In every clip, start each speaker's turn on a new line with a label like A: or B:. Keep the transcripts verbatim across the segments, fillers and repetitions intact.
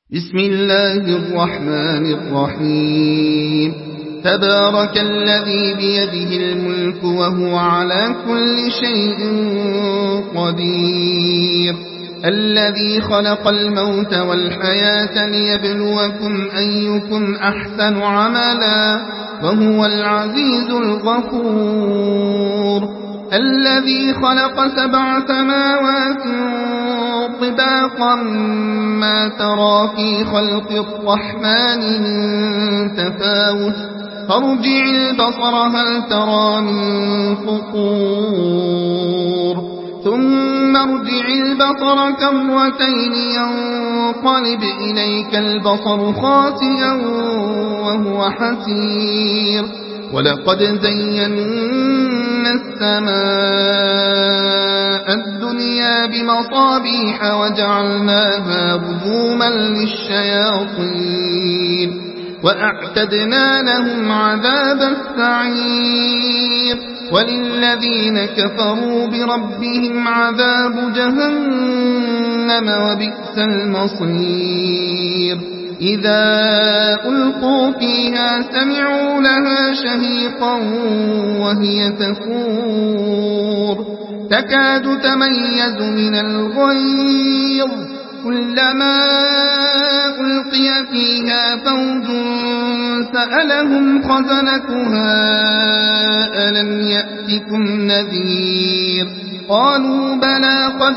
A: بسم الله الرحمن الرحيم تبارك الذي بيده الملك وهو على كل شيء قدير الذي خلق الموت والحياة ليبلوكم أيكم أحسن عملا وهو العزيز الغفور الذي خلق سبع سماوات طباقا ما ترى في خلق الرحمن من تفاوت فارجع البصر هل ترى من فطور ثم ارجع البصر كرتين ينقلب إليك البصر خاسئا وهو حسير ولقد زينا السماء الدنيا بمصابيح وجعلناها رجوما للشياطين وأعتدنا لهم عذاب السعير وللذين كفروا بربهم عذاب جهنم وبئس المصير إذا ألقوا فيها سمعوا لها شهيقا وهي تفور تكاد تميز من الغيظ كلما ألقي فيها فوج سألهم خزنتها ألم يأتكم نذير قالوا بلى قد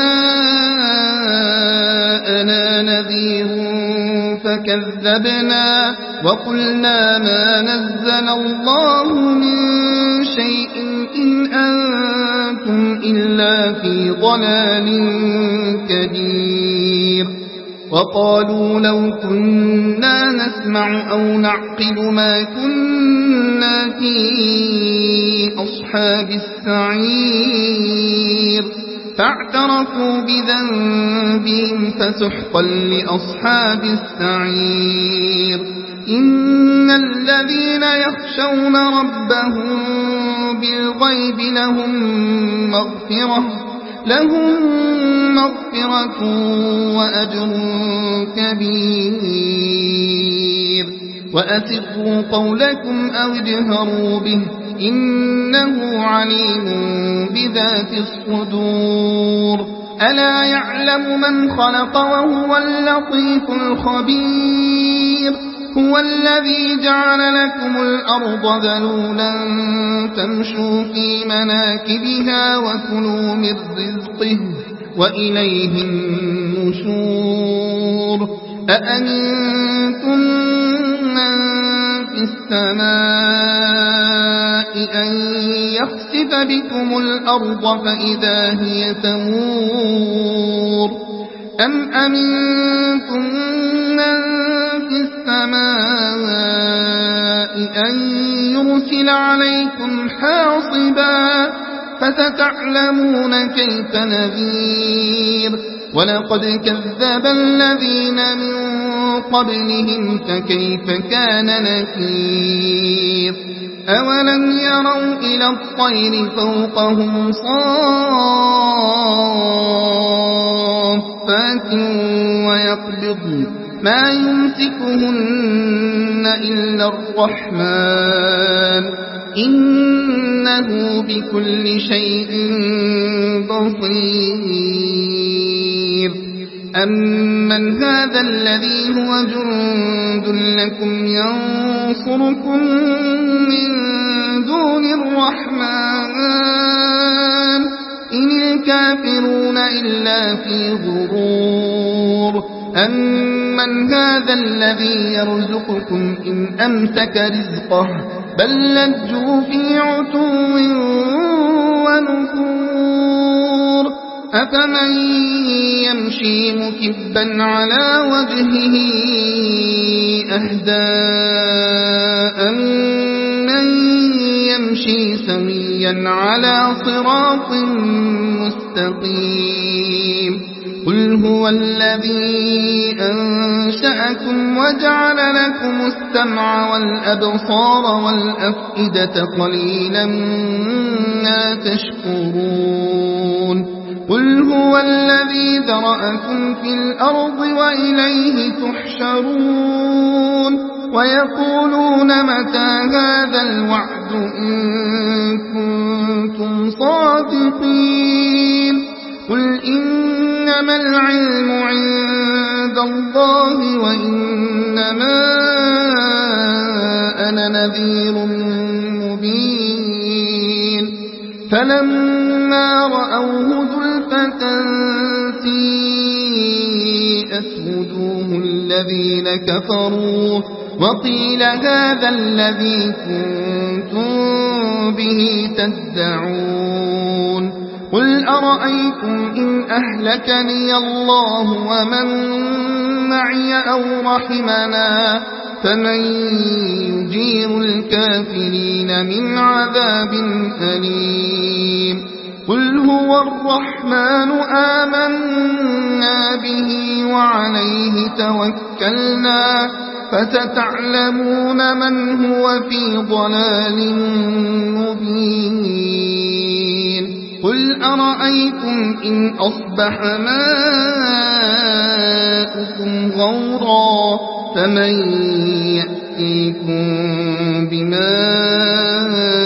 A: جاءنا نذير فكذبنا وقلنا ما نزل الله من شيء إن أنتم إلا في ضلال كبير وقالوا لو كنا نسمع أو نعقل ما كنا في أصحاب السعير فاعترفوا بذنبهم فسحقا لأصحاب السعير إن الذين يخشون ربهم بالغيب لهم مغفرة لهم مغفرة وأجر كبير وأسروا قولكم أو اجهروا به إنه عليم بذات الصدور ألا يعلم من خلق وهو اللطيف الخبير هو الذي جعل لكم الأرض ذلولا تمشوا في مناكبها وكلوا من رزقه وإليه النشور أأمنتم من في السماء أن يخسف بكم الأرض فإذا هي تمور أم أمنتم من في السماء أن يرسل عليكم حاصبا فستعلمون كيف نذير ولقد كذب الذين من قبلهم فكيف كان نكير أولم يروا إلى الطير فوقهم صافات ويقبضن ما يمسكهن إلا الرحمن إنه بكل شيء بصير أمن هذا الذي هو جند لكم ينصركم من دون الرحمن إن الكافرون إلا في غرور أمن هذا الذي يرزقكم إن أمسك رزقه بل لجوا في عتو ونفور أفمن يمشي مكبا على وجهه أهدى أمن يمشي سويا على صراط مستقيم قل هو الذي أنشأكم وجعل لكم السمع والأبصار والأفئدة قليلا ما تشكرون قل هو الذي ذرأكم في الأرض وإليه تحشرون ويقولون متى هذا الوعد إن كنتم صادقين قل إنما العلم عند الله وإنما أنا نذير مبين فلما رأوه زلفة سيئت وجوه الذين كفروا وقيل هذا الذي كنتم به تدعون قل أرأيتم إن أهلكني الله ومن معي أو رحمنا فمن يجير الكافرين من عذاب أليم قل هو الرحمن آمنا به وعليه توكلنا فستعلمون من هو في ضلال مبين قل أرأيتم إن أصبح ماؤكم غورا فمن يأتيكم بماء